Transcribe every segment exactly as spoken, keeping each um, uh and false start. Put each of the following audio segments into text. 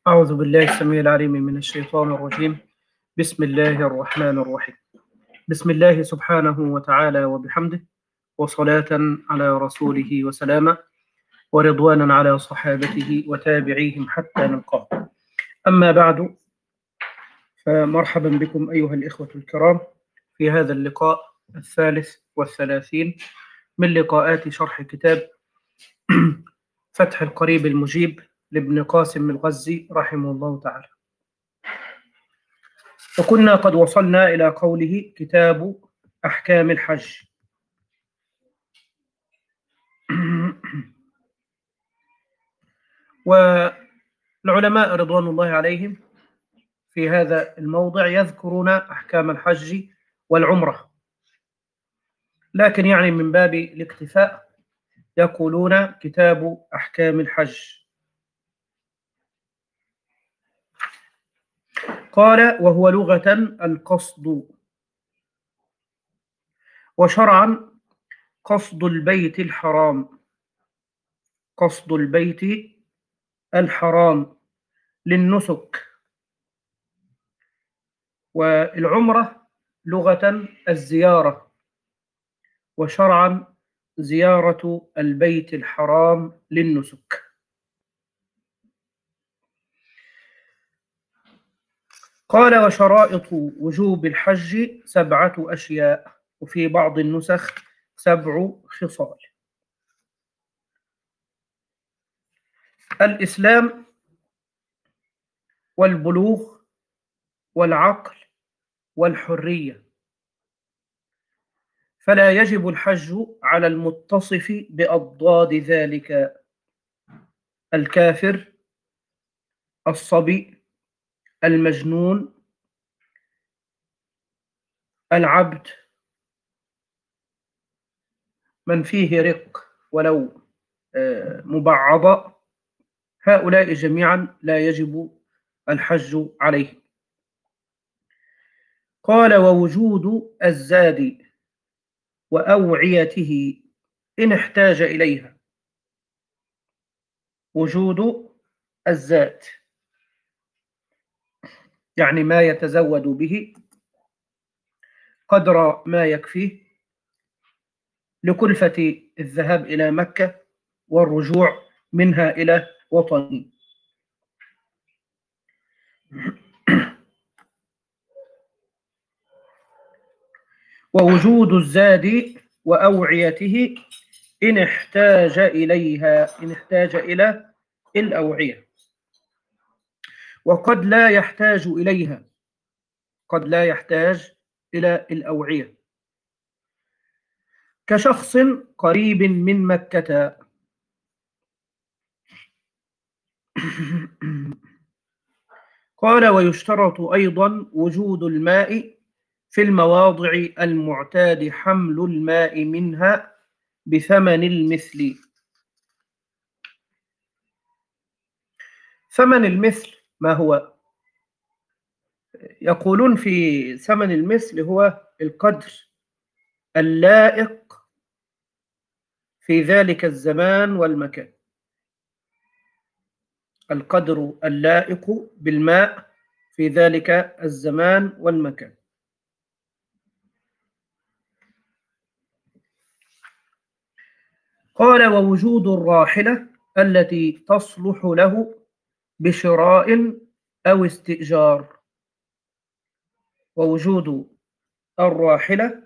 أعوذ بالله السميع العليم من الشيطان الرجيم. بسم الله الرحمن الرحيم. بسم الله سبحانه وتعالى وبحمده، وصلاة على رسوله وسلاما، ورضوانا على صحابته وتابعيهم حتى نلقاه. أما بعد، فمرحبا بكم أيها الإخوة الكرام في هذا اللقاء الثالث والثلاثين من لقاءات شرح كتاب فتح القريب المجيب لابن قاسم الغزي رحمه الله تعالى. وكنا قد وصلنا إلى قوله كتاب أحكام الحج. والعلماء رضوان الله عليهم في هذا الموضع يذكرون أحكام الحج والعمرة، لكن يعني من باب الاكتفاء يقولون كتاب أحكام الحج. قال: وهو لغة القصد، وشرعا قصد البيت الحرام، قصد البيت الحرام للنسك. والعمرة لغة الزيارة، وشرعا زيارة البيت الحرام للنسك. قال: وشرائط وجوب الحج سبعة أشياء، وفي بعض النسخ سبع خصال: الإسلام، والبلوغ، والعقل، والحرية. فلا يجب الحج على المتصف بأضداد ذلك: الكافر، الصبي، المجنون، العبد، من فيه رق ولو مبعضة. هؤلاء جميعا لا يجب الحج عليه. قال: ووجود الزاد وأوعيته إن احتاج إليها. وجود الزاد يعني ما يتزود به قدر ما يكفيه لكلفة الذهاب إلى مكة والرجوع منها إلى وطنه. ووجود الزاد وأوعيته إن احتاج إليها، إن احتاج إلى الأوعية. وقد لا يحتاج إليها، قد لا يحتاج إلى الأوعية، كشخص قريب من مكة. قال: ويشترط أيضا وجود الماء في المواضع المعتاد حمل الماء منها بثمن المثل. ثمن المثل ما هو؟ يقولون في ثمن المثل هو القدر اللائق في ذلك الزمان والمكان، القدر اللائق بالماء في ذلك الزمان والمكان. قال: ووجود الراحلة التي تصلح له بشراء أو استئجار. ووجود الراحلة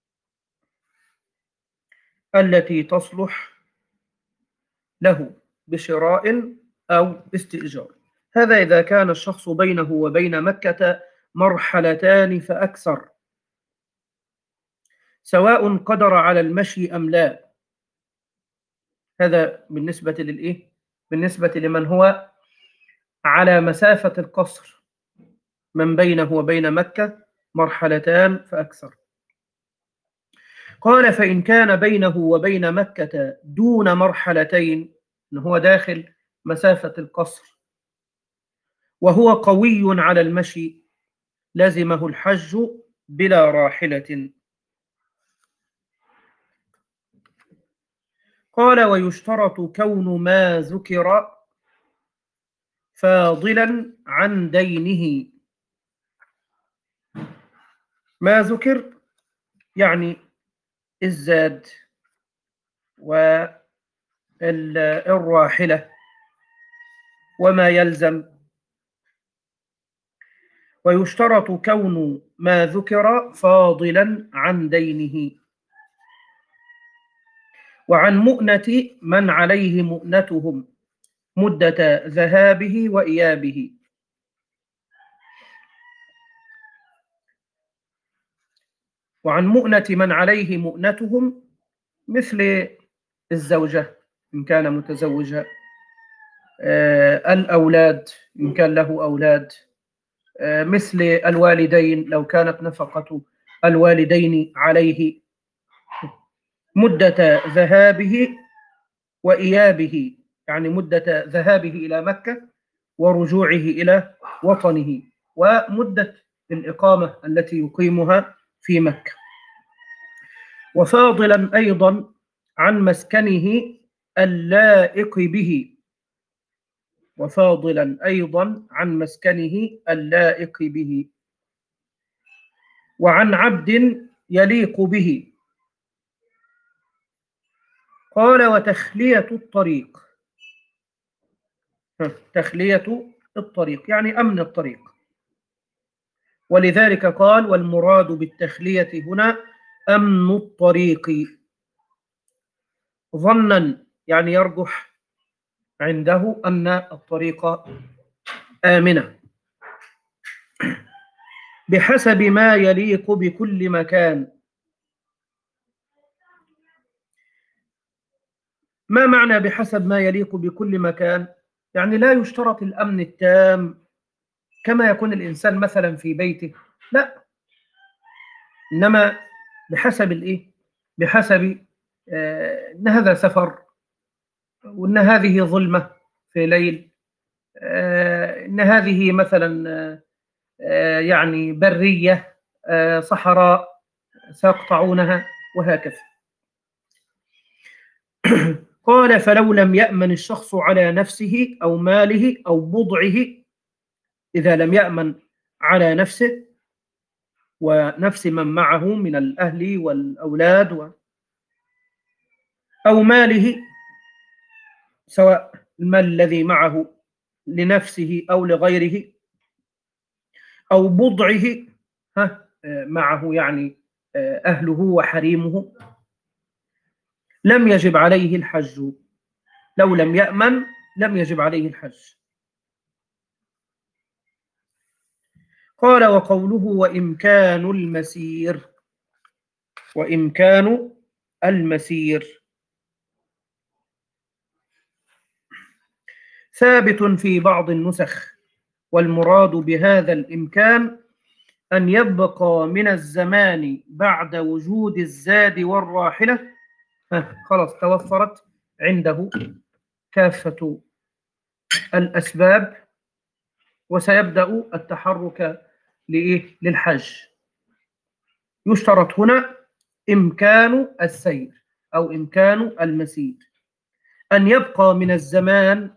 التي تصلح له بشراء أو استئجار، هذا إذا كان الشخص بينه وبين مكة مرحلتان فأكثر، سواء قدر على المشي أم لا. هذا بالنسبة للإيه؟ بالنسبة لمن هو على مسافة القصر، من بينه وبين مكة مرحلتان فأكثر. قال: فإن كان بينه وبين مكة دون مرحلتين، إن هو داخل مسافة القصر وهو قوي على المشي، لزمه الحج بلا راحلة. قال: ويشترط كون ما ذكر فاضلا عن دينه. ما ذكر يعني الزاد والراحلة وما يلزم. ويشترط كون ما ذكر فاضلا عن دينه وعن مؤنة من عليه مؤنتهم مدة ذهابه وإيابه. وعن مؤنة من عليه مؤنتهم مثل الزوجة إن كان متزوجا، آه الأولاد إن كان له أولاد، آه مثل الوالدين لو كانت نفقة الوالدين عليه، مدة ذهابه وإيابه، يعني مدة ذهابه إلى مكة ورجوعه إلى وطنه، ومدة الإقامة التي يقيمها في مكة. وفاضلا أيضا عن مسكنه اللائق به، وفاضلا أيضا عن مسكنه اللائق به، وعن عبد يليق به. قال وتخلية الطريق، تخلية الطريق يعني أمن الطريق. ولذلك قال والمراد بالتخلية هنا أمن الطريق، ظنا يعني يرجح عنده أن الطريق آمنة، بحسب ما يليق بكل مكان. ما معنى بحسب ما يليق بكل مكان؟ يعني لا يشترط الأمن التام كما يكون الإنسان مثلا في بيته، لا، إنما بحسب الإيه؟ بحسب آه إن هذا سفر، وإن هذه ظلمة في ليل، آه إن هذه مثلا آه يعني برية، آه صحراء سيقطعونها، وهكذا. قال فلو لم يأمن الشخص على نفسه أو ماله أو بضعه، إذا لم يأمن على نفسه ونفس من معه من الأهل والأولاد و... أو ماله، سواء المال الذي معه لنفسه أو لغيره، أو بضعه ها معه يعني أهله وحريمه، لم يجب عليه الحج. لو لم يأمن لم يجب عليه الحج. قال وقوله وإمكان المسير، وإمكان المسير ثابت في بعض النسخ، والمراد بهذا الإمكان أن يبقى من الزمان بعد وجود الزاد والراحلة خلاص توفرت عنده كافة الأسباب، وسيبدأ التحرك للحج. يشترط هنا إمكان السير أو إمكان المسير، أن يبقى من الزمان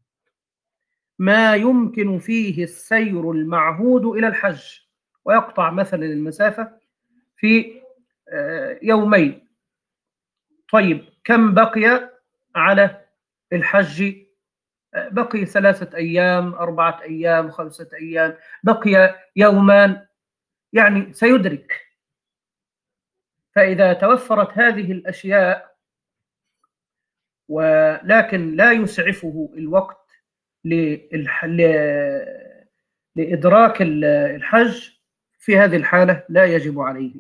ما يمكن فيه السير المعهود إلى الحج، ويقطع مثلا المسافة في يومين. طيب كم بقي على الحج؟ بقي ثلاثة أيام، أربعة أيام، خمسة أيام، بقي يومان، يعني سيدرك. فإذا توفرت هذه الأشياء ولكن لا يسعفه الوقت لإدراك الحج، في هذه الحالة لا يجب عليه.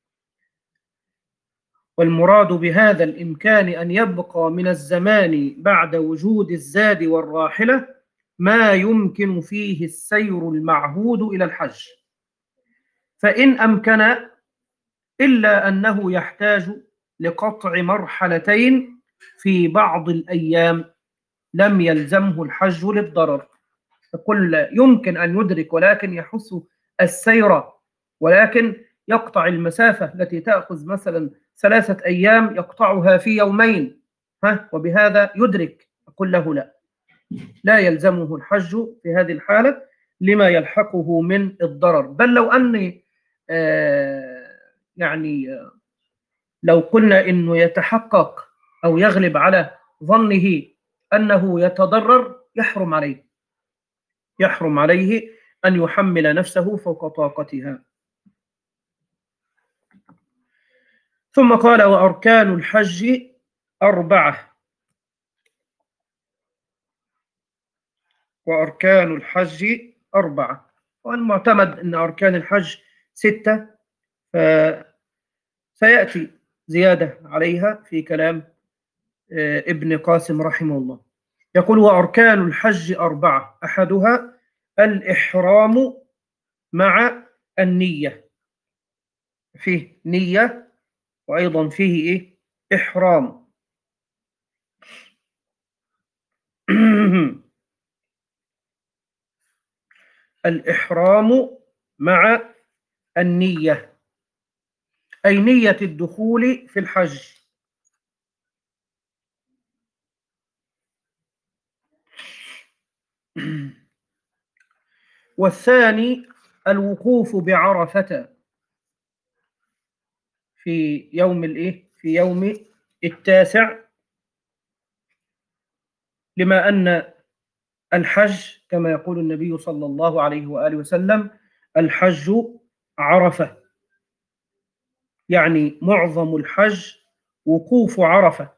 والمراد بهذا الإمكان أن يبقى من الزمان بعد وجود الزاد والراحلة ما يمكن فيه السير المعهود إلى الحج، فإن أمكن، إلا أنه يحتاج لقطع مرحلتين في بعض الأيام لم يلزمه الحج للضرر. يقول يمكن أن يدرك ولكن يحس السير، ولكن يقطع المسافة التي تأخذ مثلا ثلاثة أيام يقطعها في يومين، ها وبهذا يدرك. أقول له لا، لا يلزمه الحج في هذه الحالة لما يلحقه من الضرر. بل لو أن آه يعني لو قلنا إنه يتحقق أو يغلب على ظنه أنه يتضرر، يحرم عليه يحرم عليه أن يحمل نفسه فوق طاقتها. ثم قال: وأركان الحج أربعة. وأركان الحج أربعة، والمعتمد أن أركان الحج ستة، فسيأتي زيادة عليها في كلام ابن قاسم رحمه الله. يقول: وأركان الحج أربعة، أحدها الإحرام مع النية. فيه نية وأيضا فيه إيه؟ إحرام. الإحرام مع النية أي نية الدخول في الحج. والثاني الوقوف بعرفة في يوم الإيه؟ في يوم التاسع، لما أن الحج كما يقول النبي صلى الله عليه وآله وسلم: الحج عرفة، يعني معظم الحج وقوف عرفة،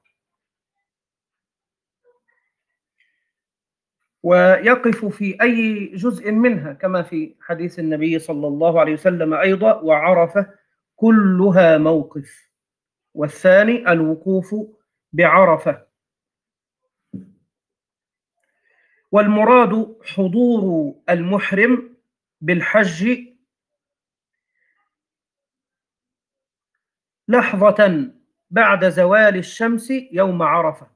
ويقف في أي جزء منها كما في حديث النبي صلى الله عليه وسلم أيضا: وعرفة كلها موقف. والثاني الوقوف بعرفة. والمراد حضور المحرم بالحج لحظة بعد زوال الشمس يوم عرفة.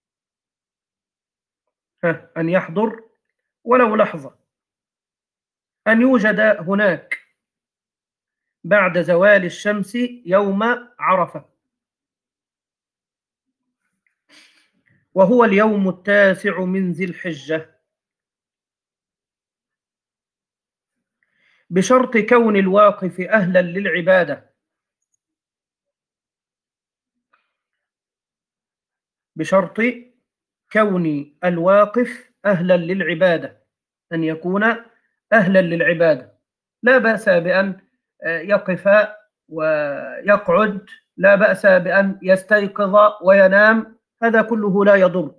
أن يحضر ولو لحظة، أن يوجد هناك بعد زوال الشمس يوم عرفة، وهو اليوم التاسع من ذي الحجة، بشرط كون الواقف أهلا للعبادة. بشرط كون الواقف أهلا للعبادة، أن يكون أهلا للعبادة. لا بأس بأن يقف ويقعد، لا بأس بأن يستيقظ وينام، هذا كله لا يضر،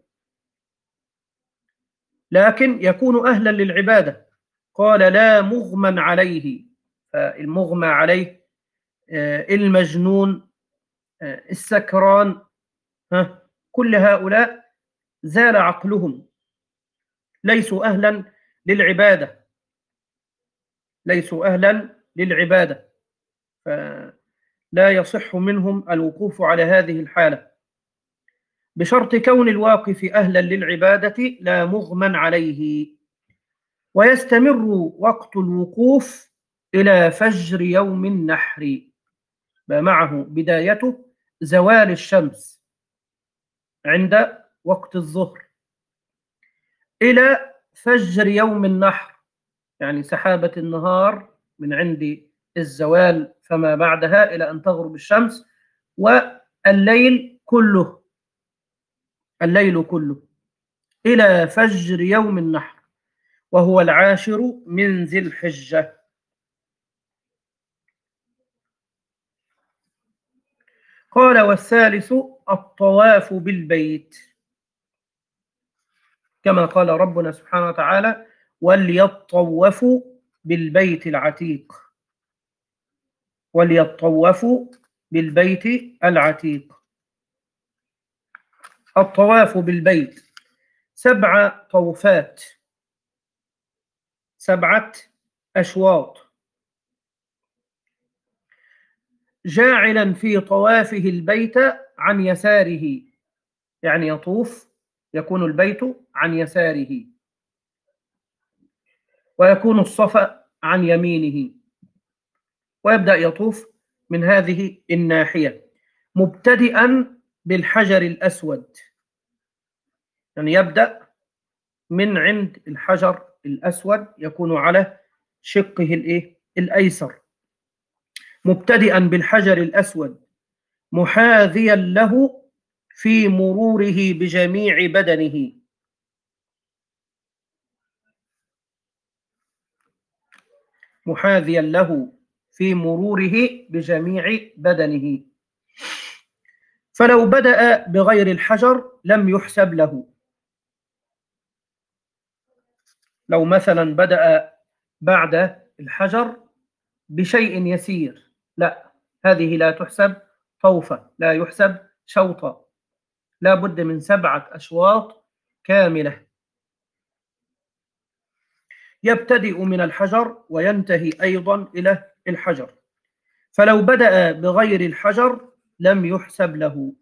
لكن يكون أهلا للعبادة. قال: لا مغمى عليه. فالمغمى عليه المجنون، السكران، كل هؤلاء زال عقلهم، ليسوا أهلا للعبادة ليسوا أهلا للعبادة فلا يصح منهم الوقوف على هذه الحالة. بشرط كون الواقف أهلا للعبادة لا مغمى عليه. ويستمر وقت الوقوف إلى فجر يوم النحر، معه بدايته زوال الشمس عند وقت الظهر إلى فجر يوم النحر، يعني سحابة النهار من عند الزوال فما بعدها إلى أن تغرب الشمس، والليل كله الليل كله إلى فجر يوم النحر، وهو العاشر من ذي الحجة. قال: والثالث الطواف بالبيت، كما قال ربنا سبحانه وتعالى: وليطوفوا بالبيت العتيق. وليطوفوا بالبيت العتيق. الطواف بالبيت سبع طوفات، سبعة أشواط، جاعلا في طوافه البيت عن يساره، يعني يطوف يكون البيت عن يساره، ويكون الصفا عن يمينه، ويبدأ يطوف من هذه الناحية مبتدئا بالحجر الأسود، يعني يبدأ من عند الحجر الأسود يكون على شقه الإيه؟ الأيسر، مبتدئا بالحجر الأسود محاذيا له في مروره بجميع بدنه. محاذيا له في مروره بجميع بدنه. فلو بدأ بغير الحجر لم يحسب له. لو مثلا بدأ بعد الحجر بشيء يسير، لا، هذه لا تحسب طوفة، لا يحسب شوطا، لا بد من سبعة أشواط كاملة، يبتدئ من الحجر وينتهي أيضا إلى الحجر. فلو بدأ بغير الحجر لم يحسب له.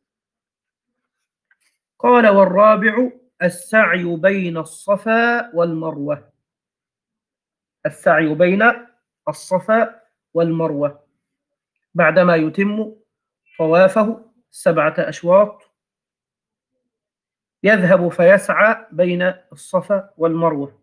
قال: والرابع السعي بين الصفا والمروة. السعي بين الصفا والمروة بعدما يتم طوافه سبعة أشواط يذهب فيسعى بين الصفا والمروة.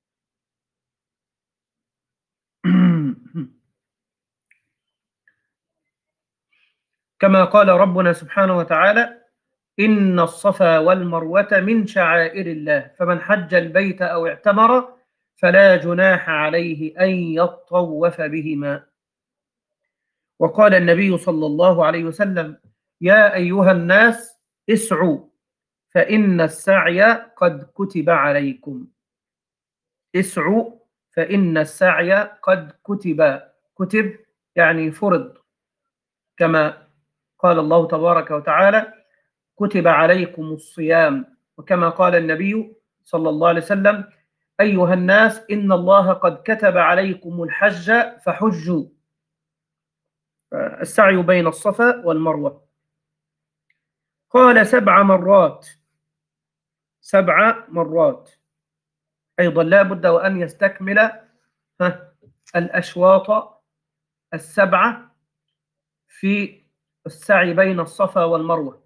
كما قال ربنا سبحانه وتعالى: إن الصفا والمروة من شعائر الله فمن حج البيت أو اعتمر فلا جناح عليه أن يطوف بهما. وقال النبي صلى الله عليه وسلم: يا أيها الناس اسعوا فإن السعي قد كتب عليكم. اسعوا فإن السعي قد كتب. كتب يعني فرض، كما قال الله تبارك وتعالى: كتب عليكم الصيام. وكما قال النبي صلى الله عليه وسلم: أيها الناس إن الله قد كتب عليكم الحج فحجوا. السعي بين الصفا والمروة. قال: سبع مرات. سبع مرات أيضا لا بد وأن يستكمل الأشواط السبعة في السعي بين الصفا والمروة.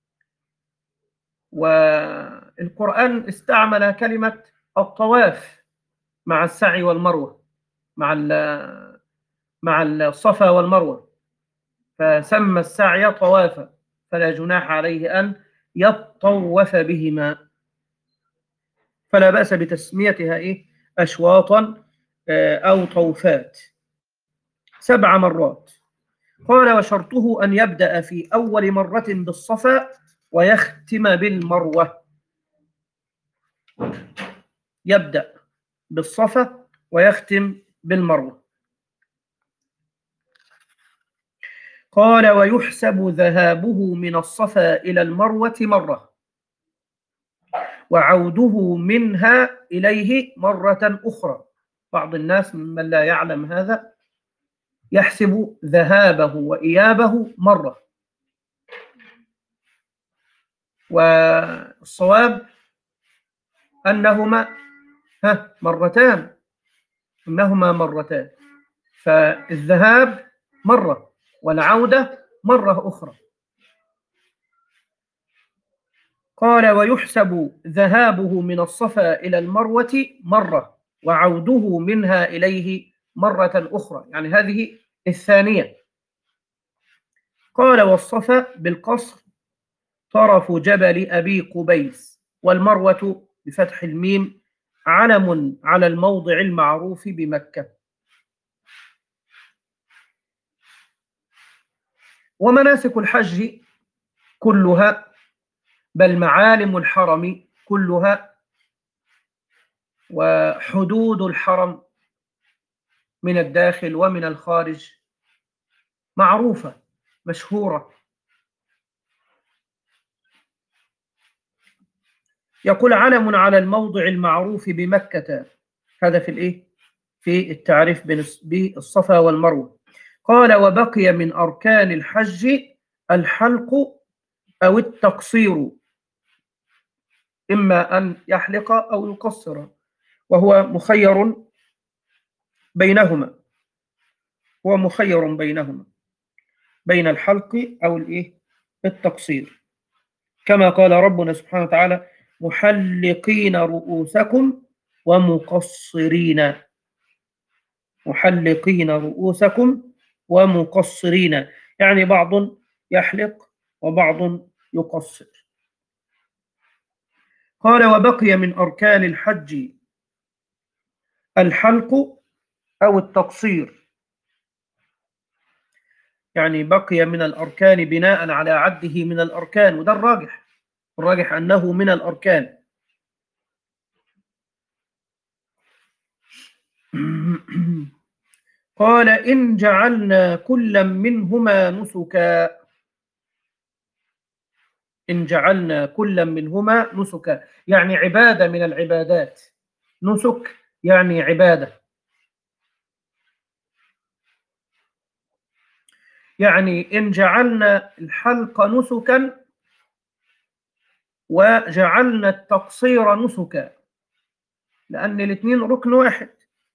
والقرآن استعمل كلمة الطواف مع السعي والمروة، مع مع الصفا والمروة، فسمى السعي طوافا، فلا جناح عليه أن يطوف بهما، فلا بأس بتسميتها إيه؟ أشواطا أو طوفات. سبع مرات. قال: وشرطه أن يبدأ في أول مرة بالصفا ويختم بالمروة. يبدأ بالصفا ويختم بالمروة. قال: ويحسب ذهابه من الصفا إلى المروة مرة، وعوده منها إليه مرة أخرى. بعض الناس ممن لا يعلم هذا يحسب ذهابه وإيابه مرة، والصواب أنهما ها مرتان إنهما مرتان، فالذهاب مرة والعودة مرة أخرى. قال: ويحسب ذهابه من الصفا إلى المروة مرة، وعوده منها إليه مرة أخرى، يعني هذه الثانية. قال: والصفا بالقصر طرف جبل أبي قبيس، والمروة بفتح الميم علم على الموضع المعروف بمكة. ومناسك الحج كلها، بل معالم الحرم كلها وحدود الحرم من الداخل ومن الخارج معروفة مشهورة. يقول: علم على الموضع المعروف بمكة. هذا في الإيه؟ في التعريف بالصفا والمروة. قال: وبقي من أركان الحج الحلق أو التقصير، إما أن يحلق أو يقصر، وهو مخير بينهما. هو مخير بينهما، بين الحلق أو الإيه؟ التقصير، كما قال ربنا سبحانه وتعالى: محلقين رؤوسكم ومقصرين. محلقين رؤوسكم ومقصرين، يعني بعض يحلق وبعض يقصر. قال وبقي من أركان الحج الحلق أو التقصير، يعني بقي من الأركان بناء على عده من الأركان، وده الراجح، الراجح أنه من الأركان. قال إن جعلنا كلا منهما نسكا. إن جعلنا كلا منهما نسكا يعني عبادة من العبادات. نسك يعني عبادة، يعني إن جعلنا الحلق نسكا وجعلنا التقصير نسكا، لأن الاثنين ركن واحد،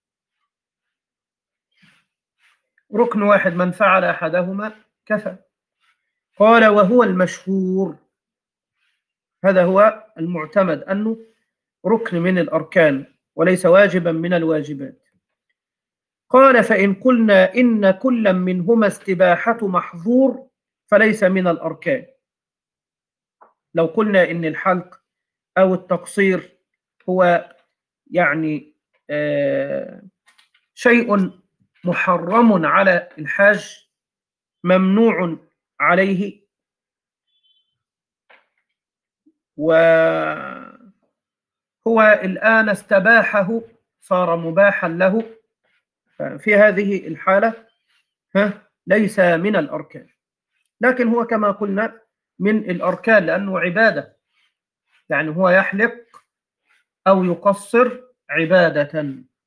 ركن واحد، من فعل أحدهما كفى. قال وهو المشهور، هذا هو المعتمد أنه ركن من الأركان وليس واجبا من الواجبات. قال فإن قلنا إن كلا منهما استباحة محظور فليس من الأركان. لو قلنا إن الحلق أو التقصير هو يعني آه شيء محرم على الحاج، ممنوع عليه، وهو الآن استباحه صار مباحا له، في هذه الحالة ها ليس من الأركان، لكن هو كما قلنا من الأركان لأنه عبادة، يعني هو يحلق أو يقصر عبادة.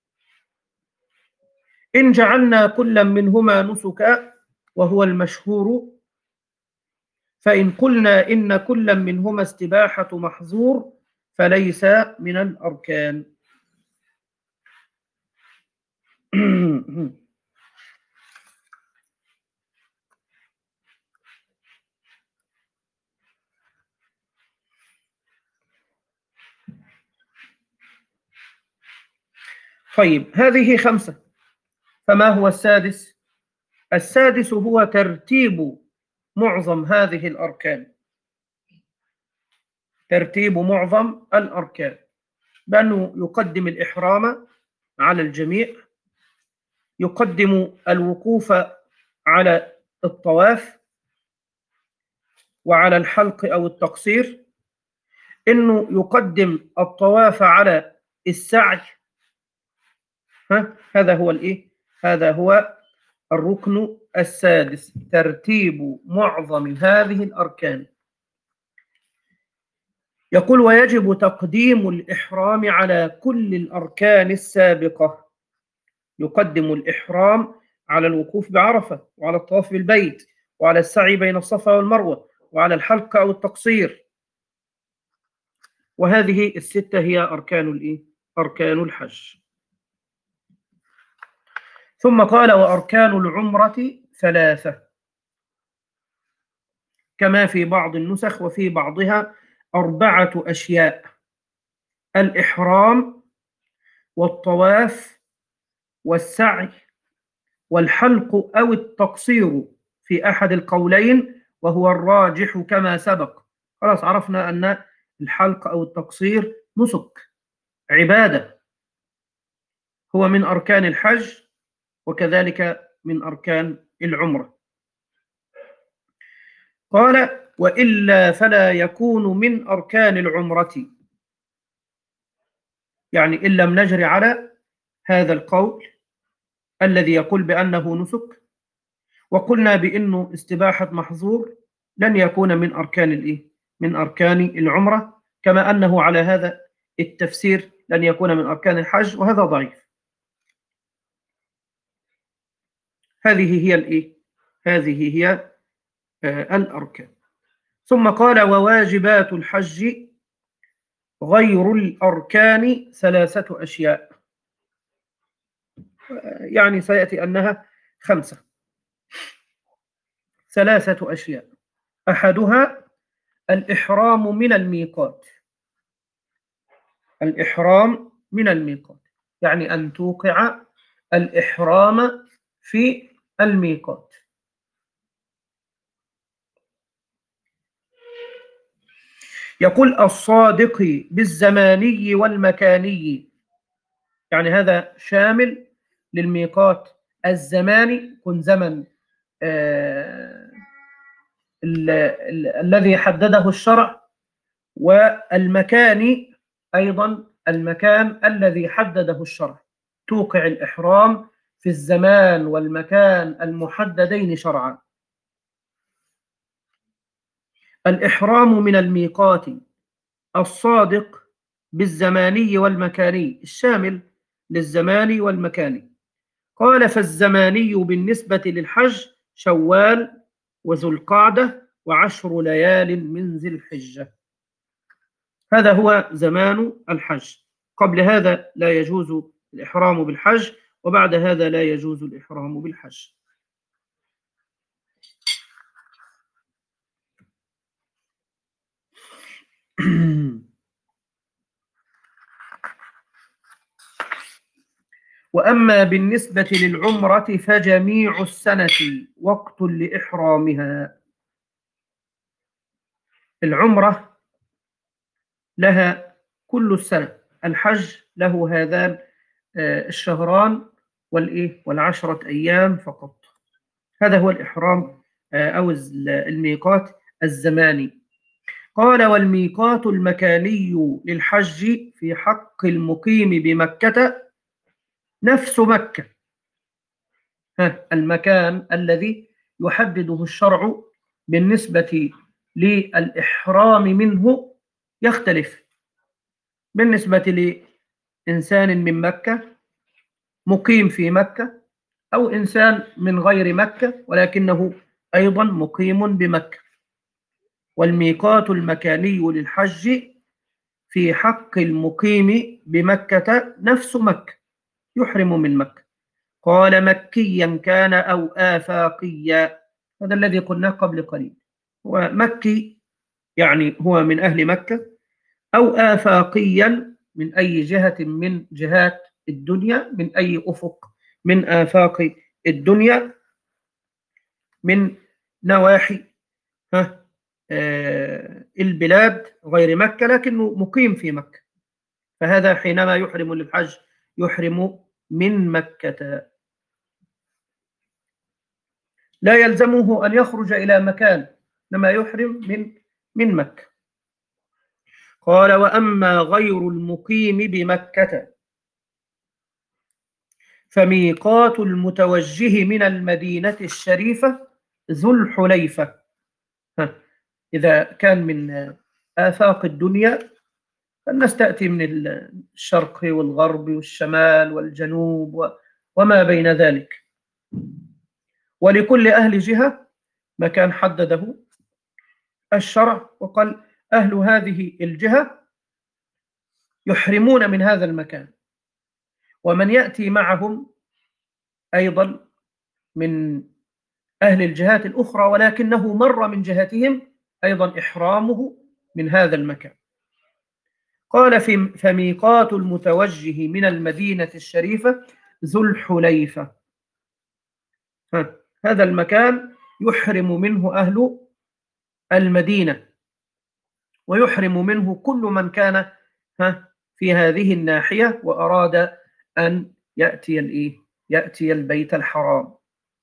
إن جعلنا كلا منهما نسكا وهو المشهور، فإن قلنا إن كلا منهما استباحة محظور فليس من الأركان. طيب هذه خمسة، فما هو السادس؟ السادس هو ترتيب معظم هذه الأركان، ترتيب معظم الأركان، بأنه يقدم الإحرام على الجميع، يقدم الوقوف على الطواف وعلى الحلق أو التقصير، إنه يقدم الطواف على السعي. ها هذا هو الإيه؟ هذا هو الركن السادس، ترتيب معظم هذه الأركان. يقول ويجب تقديم الإحرام على كل الأركان السابقة. يقدم الإحرام على الوقوف بعرفة وعلى الطواف بالبيت وعلى السعي بين الصفا والمروة وعلى الحلق أو التقصير، وهذه الستة هي أركان الإيه؟ أركان الحج. ثم قال وأركان العمرة ثلاثة كما في بعض النسخ، وفي بعضها أربعة أشياء: الإحرام والطواف والسعي والحلق أو التقصير في أحد القولين، وهو الراجح كما سبق. خلاص عرفنا أن الحلق أو التقصير نسك عبادة، هو من أركان الحج وكذلك من أركان العمرة. قال وإلا فلا يكون من أركان العمرة، يعني إن لم نجري على هذا القول الذي يقول بأنه نسك وقلنا بأنه استباحة محظور، لن يكون من أركان الإيه؟ من أركان العمرة، كما أنه على هذا التفسير لن يكون من أركان الحج، وهذا ضعيف. هذه هي الإيه؟ هذه هي آه الأركان. ثم قال وواجبات الحج غير الأركان ثلاثة أشياء، يعني سيأتي أنها خمسة، ثلاثة أشياء. أحدها الإحرام من الميقات، الإحرام من الميقات، يعني أن توقع الإحرام في الميقات. يقول الصادق بالزماني والمكاني، يعني هذا شامل للميقات الزماني، كن زمن آه ال ال الذي حدده الشرع، والمكاني أيضا المكان الذي حدده الشرع، توقع الإحرام في الزمان والمكان المحددين شرعا. الإحرام من الميقات الصادق بالزماني والمكاني، الشامل للزمان والمكان. قال فالزماني بالنسبة للحج شوال وذو القعدة وعشر ليال من ذي الحجة، هذا هو زمان الحج. قبل هذا لا يجوز الإحرام بالحج، وبعد هذا لا يجوز الإحرام بالحج. وأما بالنسبة للعمرة فجميع السنة وقت لإحرامها. العمرة لها كل السنة، الحج له هذان الشهران والإيه والعشرة أيام فقط. هذا هو الإحرام أو الميقات الزماني. قال والميقات المكاني للحج في حق المقيم بمكة نفس مكة. المكان الذي يحدده الشرع بالنسبة للإحرام منه يختلف، بالنسبة لإنسان من مكة مقيم في مكة، أو إنسان من غير مكة ولكنه أيضا مقيم بمكة. والميقات المكاني للحج في حق المقيم بمكة نفس مكة، يحرم من مكة. قال مكيا كان أو آفاقيا، هذا الذي قلناه قبل قليل، هو مكي يعني هو من أهل مكة، أو آفاقيا من أي جهة من جهات الدنيا، من أي أفق من آفاق الدنيا، من نواحي ها آه البلاد غير مكة لكنه مقيم في مكة، فهذا حينما يحرم للحج يحرم من مكة، لا يلزمه أن يخرج إلى مكان، لما يحرم من من مكة. قال وأما غير المقيم بمكة فميقات المتوجه من المدينة الشريفة ذو الحليفة. إذا كان من آفاق الدنيا فالناس تأتي من الشرق والغرب والشمال والجنوب وما بين ذلك، ولكل أهل جهة مكان حدده الشرع، وقال أهل هذه الجهة يحرمون من هذا المكان، ومن يأتي معهم أيضا من أهل الجهات الأخرى ولكنه مر من جهتهم أيضا إحرامه من هذا المكان. قال فميقات المتوجه من المدينة الشريفة ذو الحليفة، هذا المكان يحرم منه أهل المدينة، ويحرم منه كل من كان في هذه الناحية وأراد أن يأتي الإيه؟ يأتي البيت الحرام.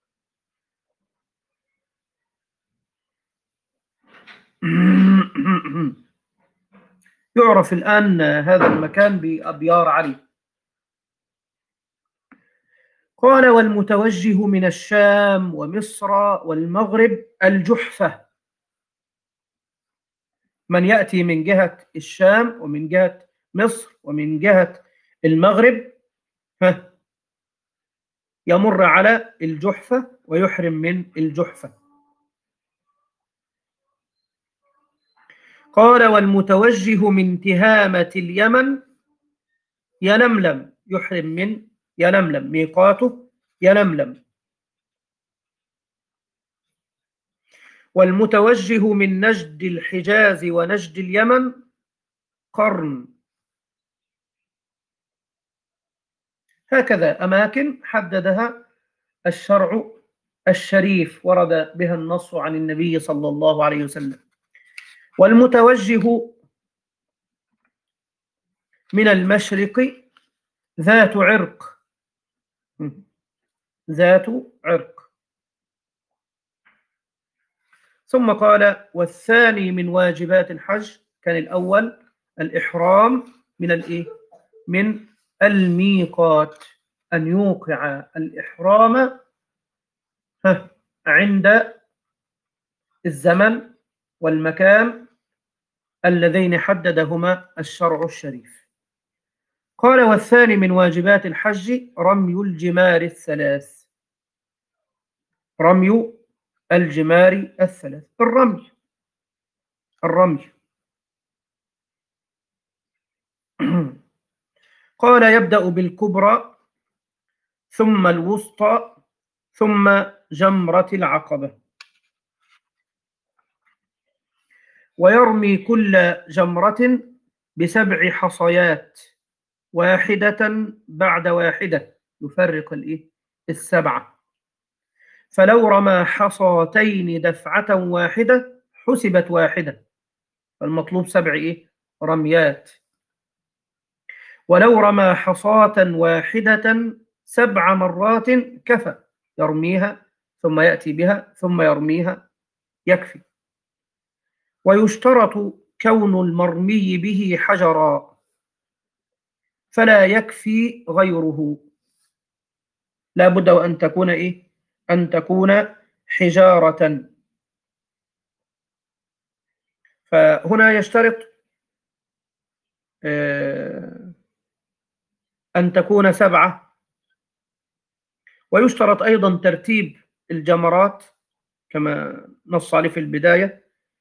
يعرف الآن هذا المكان بأبيار علي. قال والمتوجه من الشام ومصر والمغرب الجحفة، من يأتي من جهة الشام ومن جهة مصر ومن جهة المغرب يمر على الجحفة ويحرم من الجحفة. قال والمتوجه من تهامة اليمن يلملم، يحرم من يلملم، ميقاته يلملم. والمتوجه من نجد الحجاز ونجد اليمن قرن، هكذا أماكن حددها الشرع الشريف ورد بها النص عن النبي صلى الله عليه وسلم. والمتوجه من المشرق ذات عرق، ذات عرق. ثم قال: والثاني من واجبات الحج، كان الأول الإحرام من الإيه؟ من الميقات، أن يوقع الإحرام عند الزمن والمكان اللذين حددهما الشرع الشريف. قال: والثاني من واجبات الحج رمي الجمار الثلاث، رمي الجمار الثلاث. الرمي الرمي قال: يبدأ بالكبرى ثم الوسطى ثم جمرة العقبة، ويرمي كل جمرة بسبع حصيات واحدة بعد واحدة، يفرق الإيه؟ السبعة. فلو رمى حصاتين دفعة واحدة حسبت واحدة، فالمطلوب سبع إيه؟ رميات. ولو رمى حصاة واحدة سبع مرات كفى، يرميها ثم يأتي بها ثم يرميها، يكفي. ويشترط كون المرمي به حجرا، فلا يكفي غيره، لا بد وأن تكون إيه؟ أن تكون حجارة. فهنا يشترط أن تكون سبعة. ويشترط أيضا ترتيب الجمرات كما نص عليه في البداية.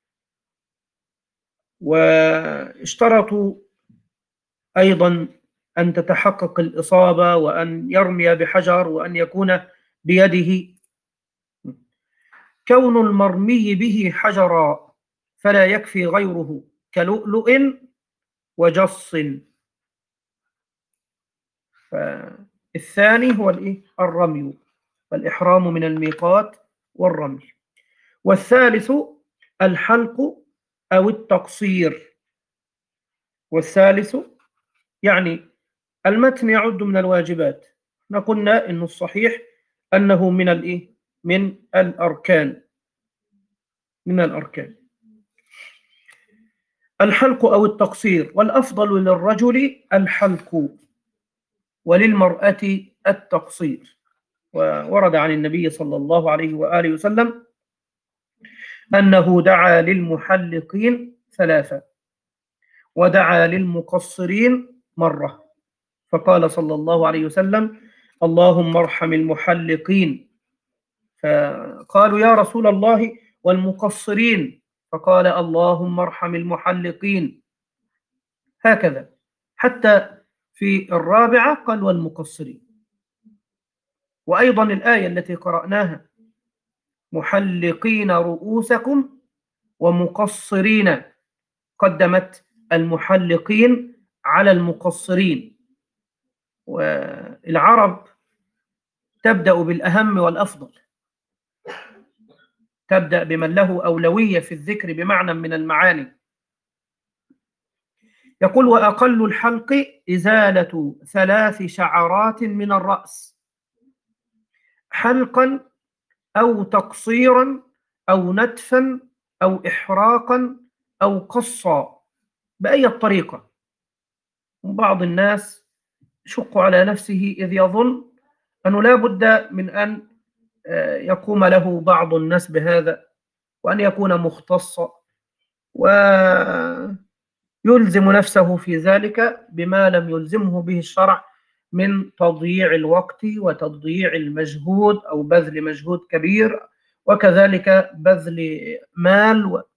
واشترطوا أيضا أن تتحقق الإصابة، وأن يرمي بحجر، وأن يكون بيده. كون المرمي به حجرا فلا يكفي غيره، كلؤلؤ وجص. فالثاني هو الإيه؟ الرمي والإحرام من الميقات والرمي. والثالث الحلق أو التقصير. والثالث يعني المتن يعد من الواجبات، احنا قلنا إنه الصحيح أنه من الإيه؟ من الأركان، من الأركان. الحلق أو التقصير، والأفضل للرجل الحلق وللمرأة التقصير. وورد عن النبي صلى الله عليه وآله وسلم أنه دعا للمحلقين ثلاثة ودعا للمقصرين مرة، فقال صلى الله عليه وسلم: اللهم ارحم المحلقين. فقالوا: يا رسول الله والمقصرين؟ فقال: اللهم ارحم المحلقين. هكذا حتى في الرابعة قال: والمقصرين. وأيضا الآية التي قرأناها: محلقين رؤوسكم ومقصرين، قدمت المحلقين على المقصرين. والعرب تبدأ بالأهم والأفضل، تبدأ بمن له أولوية في الذكر بمعنى من المعاني. يقول: وأقل الحلق إزالة ثلاث شعرات من الرأس، حلقا أو تقصيرا أو نتفا أو إحراقا أو قصا، بأي طريقة. بعض الناس يشق على نفسه إذ يظن أنه لا بد من أن يقوم له بعض الناس بهذا، وأن يكون مختصا، ويلزم نفسه في ذلك بما لم يلزمه به الشرع من تضييع الوقت وتضييع المجهود أو بذل مجهود كبير، وكذلك بذل مال و...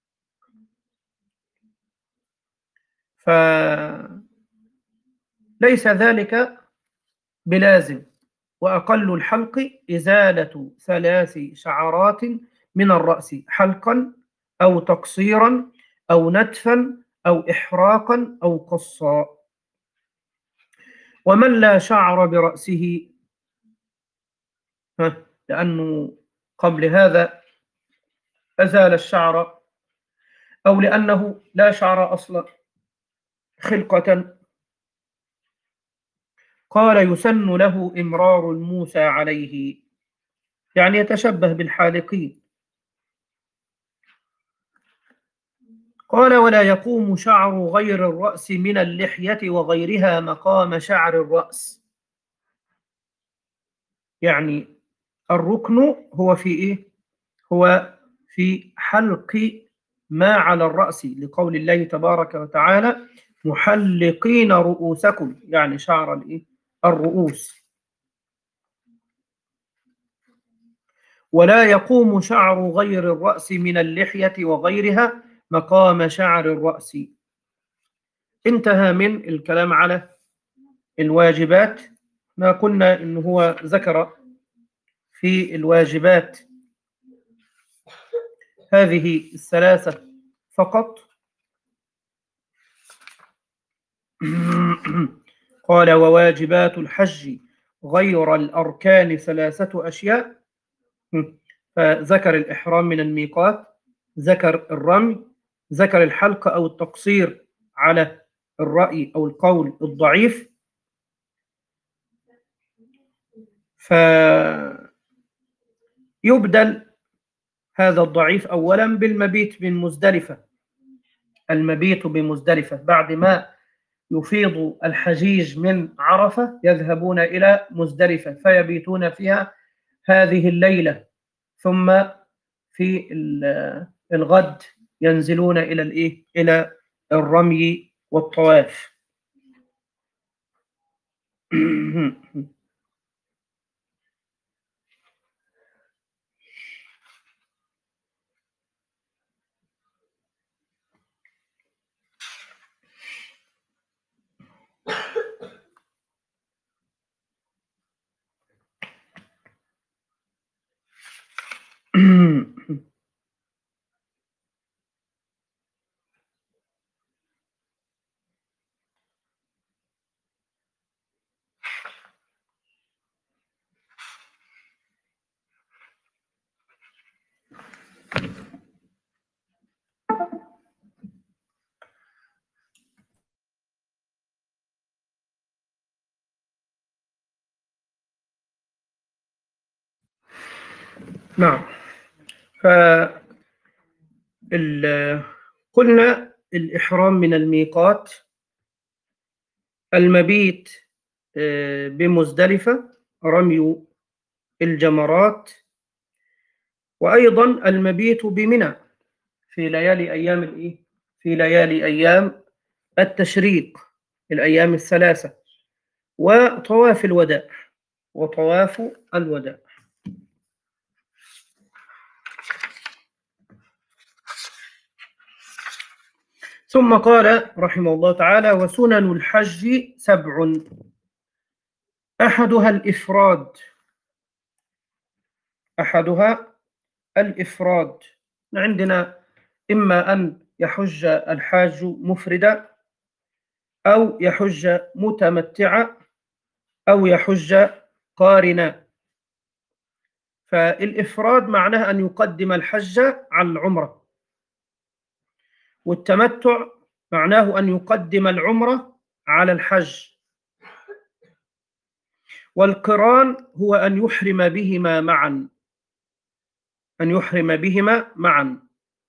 فليس ذلك بلازم. وأقل الحلق إزالة ثلاث شعرات من الرأس، حلقا أو تقصيرا أو نتفا أو إحراقا أو قصا. ومن لا شعر برأسه، لأنه قبل هذا أزال الشعر، أو لأنه لا شعر أصلا خلقة، قال يسن له إمرار الموسى عليه، يعني يتشبه بالحالقين. قال ولا يقوم شعر غير الرأس من اللحية وغيرها مقام شعر الرأس، يعني الركن هو في إيه؟ هو في حلق ما على الرأس، لقول الله تبارك وتعالى محلقين رؤوسكم، يعني شعر الإيه؟ الرؤوس. ولا يقوم شعر غير الرأس من اللحية وغيرها مقام شعر الرأس. انتهى من الكلام على الواجبات. ما قلنا إنه هو ذكر في الواجبات هذه الثلاثة فقط. قال وواجبات الحج غير الأركان ثلاثة أشياء، فذكر الإحرام من الميقات، ذكر الرمي، ذكر الحلق أو التقصير على الرأي أو القول الضعيف. فيبدل هذا الضعيف أولا بالمبيت بمزدلفة، المبيت بمزدلفة بعد ما يفيض الحجيج من عرفة يذهبون إلى مزدلفة فيبيتون فيها هذه الليلة، ثم في الغد ينزلون إلى الإيه؟ إلى الرمي والطواف. نعم. قلنا الإحرام من الميقات، المبيت بمزدلفة، رمي الجمرات، وأيضا المبيت بمنى في ليالي أيام الإيه؟ في ليالي أيام التشريق، الأيام الثلاثة، وطواف الوداع، وطواف الوداع. ثم قال رحمه الله تعالى وسنن الحج سبع، أحدها الإفراد، أحدها الإفراد. عندنا إما أن يحج الحاج مفردا، أو يحج متمتعا، أو يحج قارنا. فالإفراد معناه أن يقدم الحج على العمرة، والتمتع معناه أن يقدم العمرة على الحج، والقران هو أن يحرم بهما معا، أن يحرم بهما معا.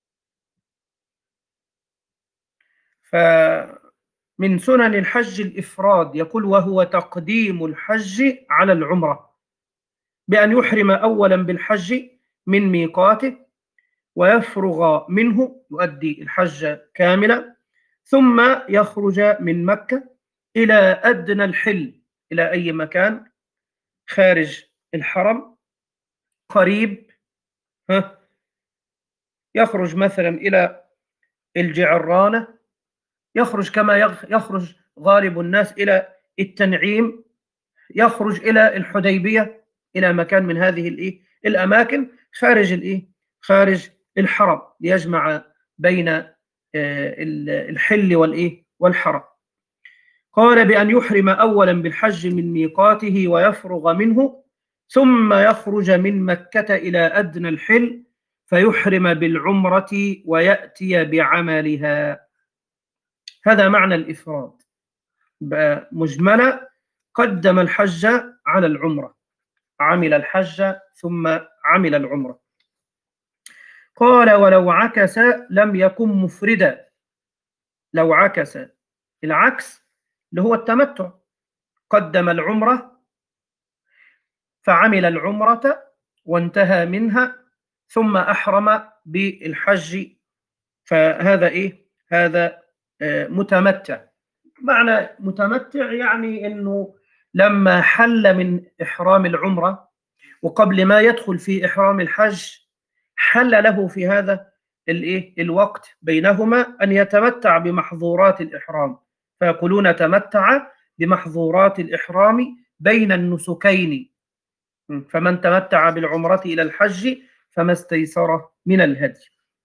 فمن سنن الحج الإفراد، يقول وهو تقديم الحج على العمرة، بأن يحرم أولا بالحج من ميقاته ويفرغ منه، يؤدي الحج كاملا، ثم يخرج من مكة إلى أدنى الحل، إلى أي مكان خارج الحرم قريب، ها يخرج مثلا إلى الجعرانة، يخرج كما يخرج غالب الناس إلى التنعيم، يخرج إلى الحديبية، إلى مكان من هذه الإيه الأماكن خارج الإيه خارج الحرم، ليجمع بين الحل والإيه والحرم. قال بأن يحرم أولا بالحج من ميقاته ويفرغ منه، ثم يخرج من مكة إلى أدنى الحل فيحرم بالعمرة ويأتي بعملها. هذا معنى الإفراد. مجملة: قدم الحج على العمرة، عمل الحج ثم عمل العمرة. قال ولو عكس لم يكن مفردا. لو عكس، العكس اللي هو التمتع، قدم العمرة فعمل العمرة وانتهى منها ثم أحرم بالحج، فهذا إيه؟ هذا آه متمتع. معنى متمتع يعني أنه لما حل من إحرام العمرة وقبل ما يدخل في إحرام الحج حل له في هذا الإيه؟ الوقت بينهما أن يتمتع بمحظورات الإحرام، فيقولون تمتع بمحظورات الإحرام بين النسكين. فمن تمتع بالعمرة إلى الحج فما استيسر من الهدي.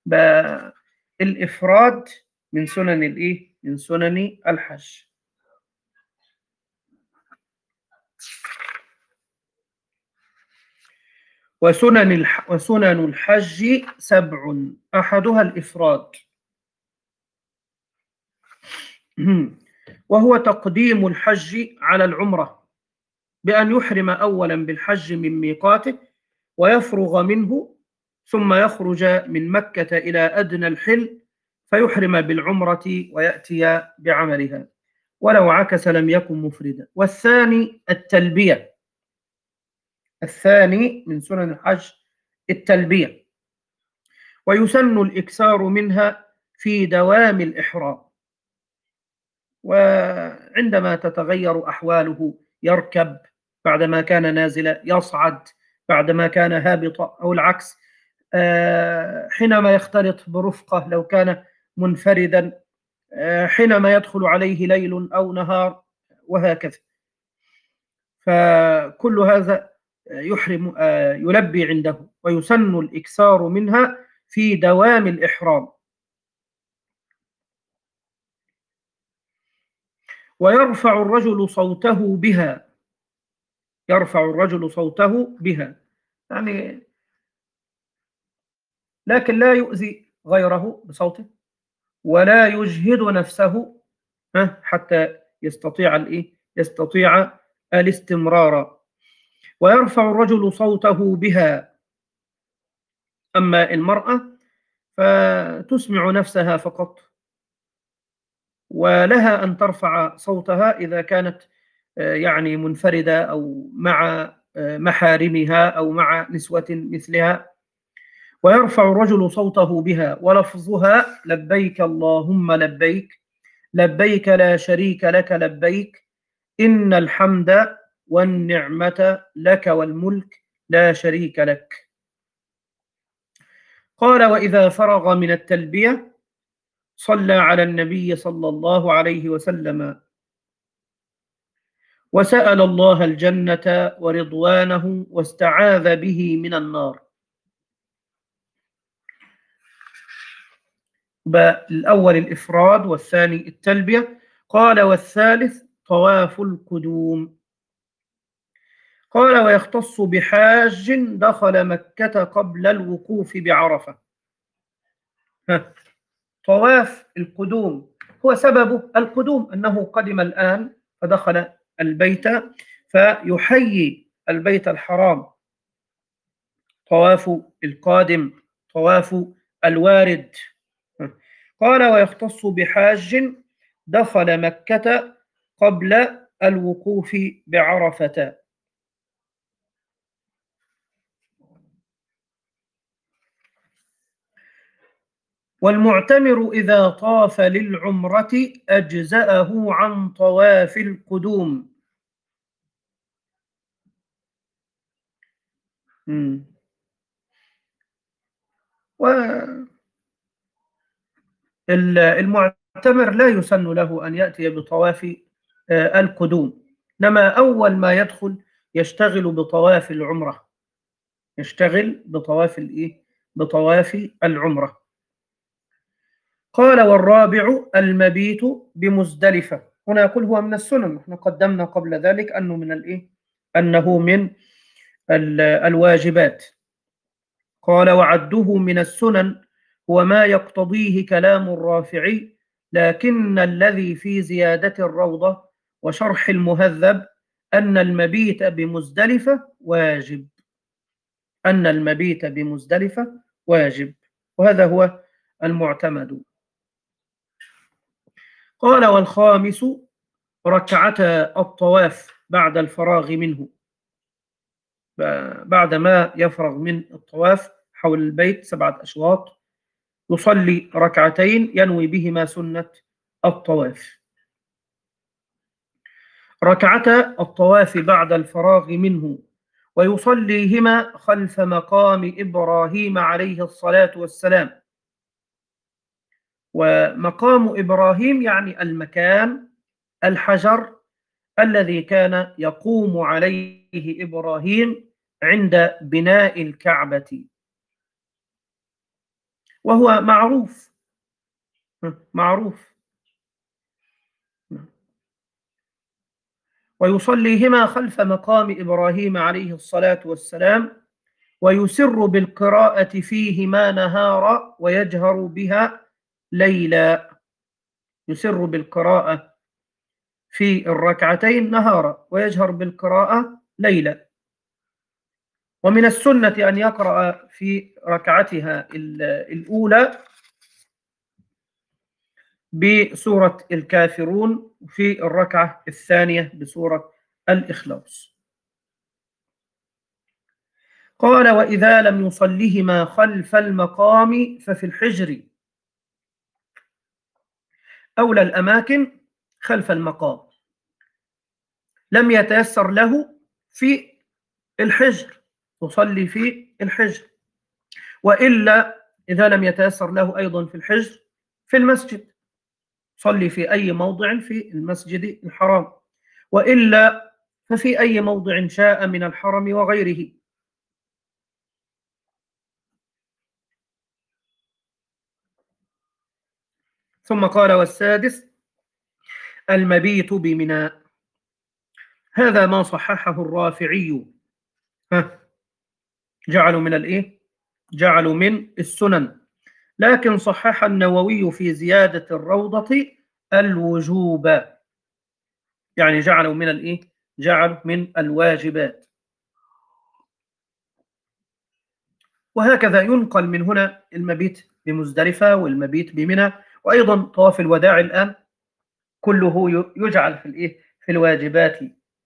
الإفراد من سنن الإيه؟ من سنن الحج. وسنن الح... وسنن الحج سبع، أحدها الإفراد، وهو تقديم الحج على العمرة بأن يحرم أولا بالحج من ميقاته ويفرغ منه، ثم يخرج من مكة إلى أدنى الحل فيحرم بالعمرة ويأتي بعملها، ولو عكس لم يكن مفردا. والثاني التلبية. الثاني من سنن الحج التلبية، ويسن الإكثار منها في دوام الإحرام، وعندما تتغير أحواله يركب بعدما كان نازلا، يصعد بعدما كان هابطا، أو العكس، حينما يختلط برفقة لو كان منفردا، حينما يدخل عليه ليل أو نهار، وهكذا. فكل هذا يحرم يلبي عنده، ويسن الإكثار منها في دوام الإحرام. ويرفع الرجل صوته بها. يرفع الرجل صوته بها يعني، لكن لا يؤذي غيره بصوته، ولا يجهد نفسه حتى يستطيع الإيه؟ يستطيع الاستمرار. ويرفع الرجل صوته بها. أما المرأة فتسمع نفسها فقط، ولها أن ترفع صوتها إذا كانت يعني منفردة أو مع محارمها أو مع نسوة مثلها. ويرفع الرجل صوته بها، ولفظها لبيك اللهم لبيك، لبيك لا شريك لك لبيك، إن الحمد والنعمة لك والملك لا شريك لك. قال وإذا فرغ من التلبية صلى على النبي صلى الله عليه وسلم وسأل الله الجنة ورضوانه واستعاذ به من النار. الأول الإفراد والثاني التلبية. قال والثالث طواف القدوم. قال ويختص بحاج دخل مكة قبل الوقوف بعرفة. طواف القدوم هو سبب القدوم أنه قدم الآن فدخل البيت فيحيي البيت الحرام. طواف القادم، طواف الوارد. قال ويختص بحاج دخل مكة قبل الوقوف بعرفة. والمعتمر إذا طاف للعمرة أجزأه عن طواف القدوم. والمعتمر لا يسن له أن يأتي بطواف القدوم، إنما أول ما يدخل يشتغل بطواف العمرة، يشتغل بطواف الإيه؟ بطواف العمرة. قال والرابع المبيت بمزدلفة. هنا يقول هو من السنن، احنا قدمنا قبل ذلك أنه من الإيه؟ أنه من الواجبات. قال وعده من السنن هو ما يقتضيه كلام الرافعي، لكن الذي في زيادة الروضة وشرح المهذب أن المبيت بمزدلفة واجب، أن المبيت بمزدلفة واجب، وهذا هو المعتمد. قال والخامس ركعتا الطواف بعد الفراغ منه، بعد ما يفرغ من الطواف حول البيت سبعة أشواط يصلي ركعتين ينوي بهما سنة الطواف. ركعتا الطواف بعد الفراغ منه ويصليهما خلف مقام إبراهيم عليه الصلاة والسلام. ومقام إبراهيم يعني المكان، الحجر الذي كان يقوم عليه إبراهيم عند بناء الكعبة، وهو معروف معروف ويصليهما خلف مقام إبراهيم عليه الصلاة والسلام، ويسر بالقراءة فيهما نهارا ويجهر بها ليلا. يسر بالقراءة في الركعتين نهارا ويجهر بالقراءة ليلا. ومن السنة أن يقرأ في ركعتها الأولى بسورة الكافرون، وفي الركعة الثانية بسورة الإخلاص. قال وإذا لم يصلهما خلف المقام ففي الحجر، أولى الأماكن خلف المقام، لم يتيسر له في الحجر تصلي في الحجر، وإلا إذا لم يتيسر له أيضا في الحجر في المسجد، صلي في أي موضع في المسجد الحرام، وإلا ففي أي موضع شاء من الحرم وغيره. ثم قال والسادس المبيت بمنى، هذا ما صححه الرافعي. ها جعلوا من الإيه؟ جعلوا من السنن، لكن صحح النووي في زيادة الروضة الوجوب، يعني جعلوا من الإيه؟ جعلوا من الواجبات. وهكذا ينقل من هنا المبيت بمزدلفة والمبيت بمنى، وأيضا طواف الوداع الآن كله يجعل في الإيه؟ في الواجبات.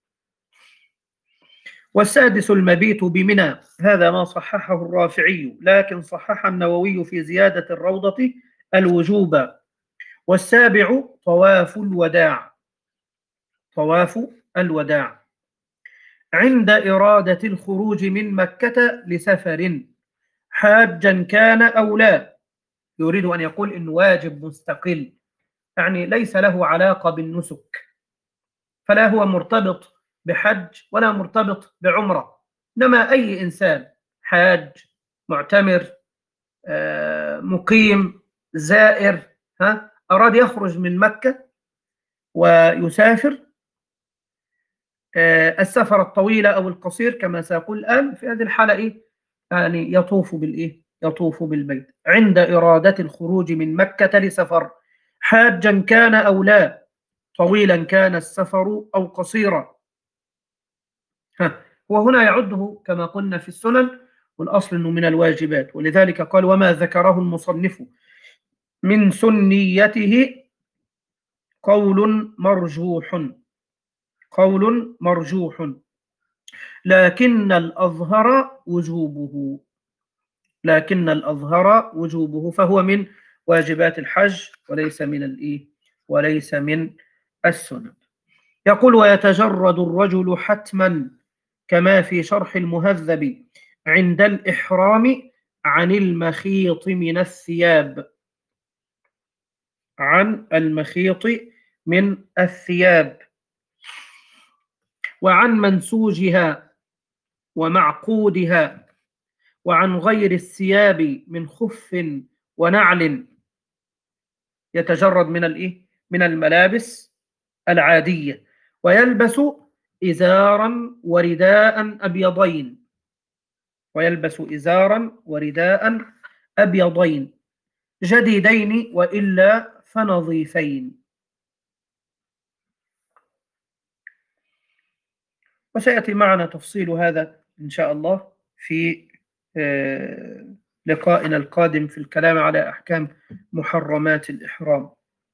والسادس المبيت بمنى، هذا ما صححه الرافعي، لكن صحح النووي في زيادة الروضة الوجوب. والسابع طواف الوداع، طواف الوداع عند إرادة الخروج من مكة لسفر حاجا كان أو لا. يريد أن يقول إنه واجب مستقل، يعني ليس له علاقة بالنسك، فلا هو مرتبط بحج ولا مرتبط بعمرة، إنما أي إنسان حاج معتمر مقيم زائر ها أراد يخرج من مكة ويسافر السفر الطويل أو القصير كما سأقول الآن، في هذه الحالة إيه؟ يعني يطوف بالإيه؟ يطوف بالبيت عند إرادة الخروج من مكة لسفر حاجا كان أو لا، طويلا كان السفر أو قصيرا. وهنا يعده كما قلنا في السنن، والأصل أنه من الواجبات، ولذلك قال وما ذكره المصنف من سنيته قول مرجوح، قول مرجوح لكن الأظهر وجوبه، لكن الأظهر وجوبه، فهو من واجبات الحج وليس من الإيه؟ وليس من السنن. يقول ويتجرد الرجل حتما كما في شرح المهذب عند الإحرام عن المخيط من الثياب، عن المخيط من الثياب وعن منسوجها ومعقودها وعن غير الثياب من خف ونعل. يتجرد من الإيه؟ من الملابس العادية. ويلبس إزارا ورداء أبيضين ويلبس إزارا ورداء أبيضين جديدين وإلا فنظيفين. وسيأتي معنا تفصيل هذا إن شاء الله في لقائنا القادم في الكلام على أحكام محرمات الإحرام.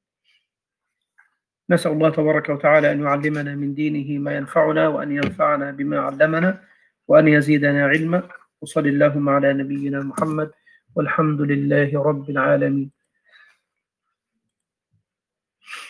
نسأل الله تبارك وتعالى أن يعلمنا من دينه ما ينفعنا، وأن ينفعنا بما علمنا، وأن يزيدنا علما. وصلى اللهم على نبينا محمد، والحمد لله رب العالمين.